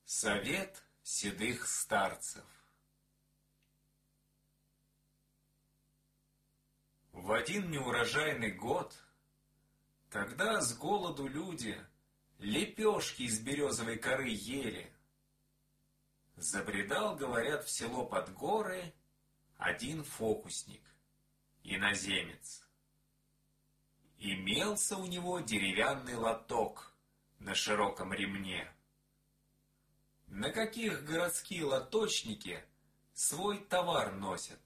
Совет седых старцев. В один неурожайный год, когда с голоду люди лепешки из березовой коры ели, забредал, говорят, в село под горы один фокусник, иноземец. Имелся у него деревянный лоток на широком ремне. На каких городские лоточники свой товар носят?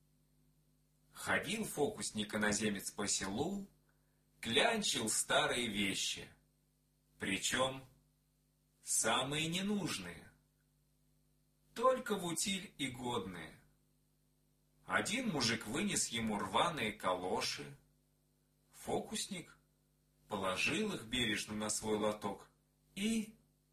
Ходил фокусник-иноземец по селу, клянчил старые вещи, причем самые ненужные, только в утиль и годные. Один мужик вынес ему рваные калоши, фокусник положил их бережно на свой лоток, и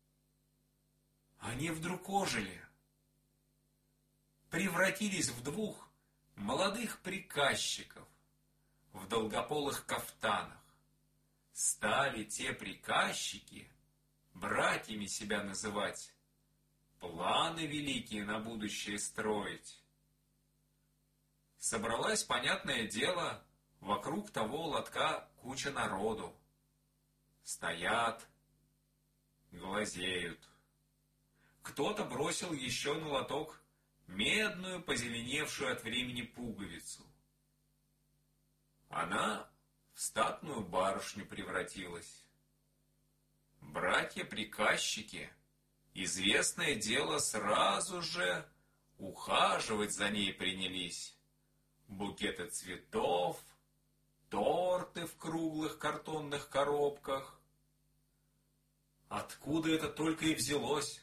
они вдруг ожили, превратились в двух молодых приказчиков в долгополых кафтанах. Стали те приказчики братьями себя называть, планы великие на будущее строить. Собралась, понятное дело, вокруг того лотка куча народу. Стоят, глазеют. Кто-то бросил еще на лоток медную, позеленевшую от времени пуговицу. Она в статную барышню превратилась. Братья-приказчики, известное дело, сразу же ухаживать за ней принялись. Букеты цветов, торты в круглых картонных коробках. Откуда это только и взялось?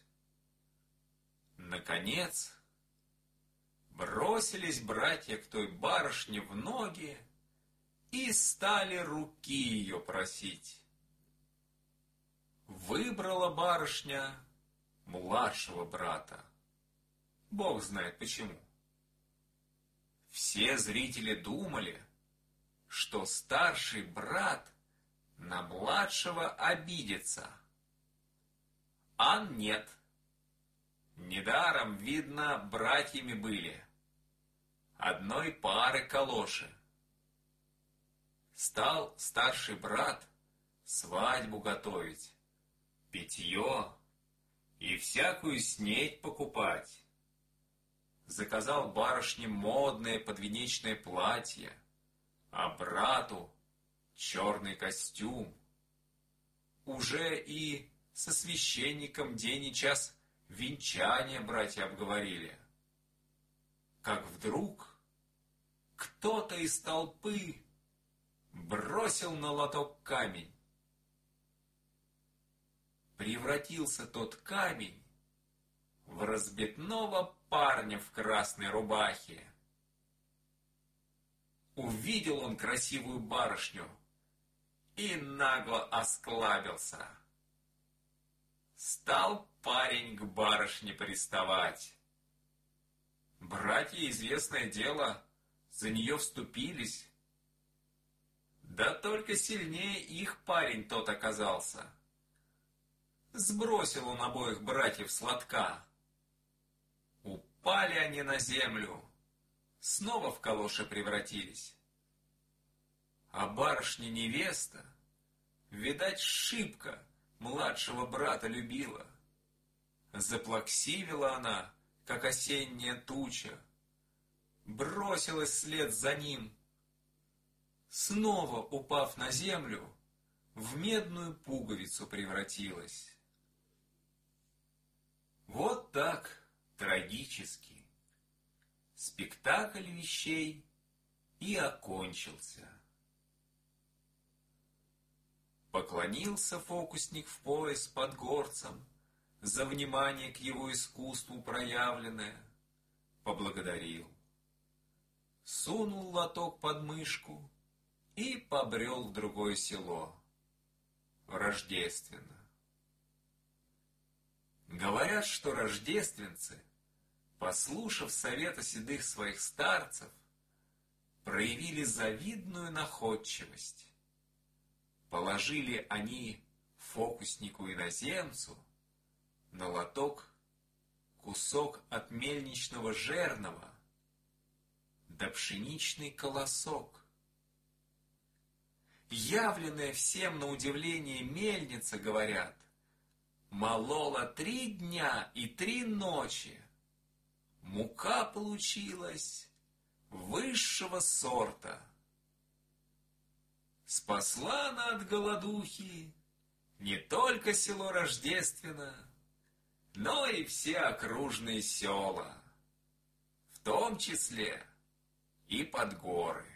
Наконец, бросились братья к той барышне в ноги и стали руки ее просить. Выбрала барышня младшего брата. Бог знает почему. Все зрители думали, что старший брат на младшего обидится. А нет. Недаром, видно, братьями были. Одной пары калоши. Стал старший брат свадьбу готовить, питье и всякую снедь покупать. Заказал барышне модное подвенечное платье, а брату черный костюм. Уже и со священником день и час венчание братья обговорили. Как вдруг кто-то из толпы бросил на лоток камень. Превратился тот камень в разбитного парня в красной рубахе. Увидел он красивую барышню и нагло осклабился. Стал парень к барышне приставать. Братья, известное дело, за нее вступились. Да только сильнее их парень тот оказался. Сбросил он обоих братьев с лотка. Упали они на землю, снова в калоши превратились. А барышня-невеста, видать, шибко младшего брата любила. Заплаксивила она, как осенняя туча, бросилась вслед за ним. Снова, упав на землю, в медную пуговицу превратилась. Вот так трагически спектакль вещей и окончился. Поклонился фокусник в пояс под горцем за внимание к его искусству проявленное, поблагодарил. Сунул лоток под мышку и побрел в другое село, в Рождественно. Говорят, что рождественцы, послушав совета седых своих старцев, проявили завидную находчивость. Положили они фокуснику-иноземцу на лоток кусок от мельничного жернова, да пшеничный колосок. Явленная всем на удивление мельница, говорят, молола 3 дня и 3 ночи. Мука получилась высшего сорта. Спасла она от голодухи не только село Рождественно, но и все окружные села, в том числе и Подгоры.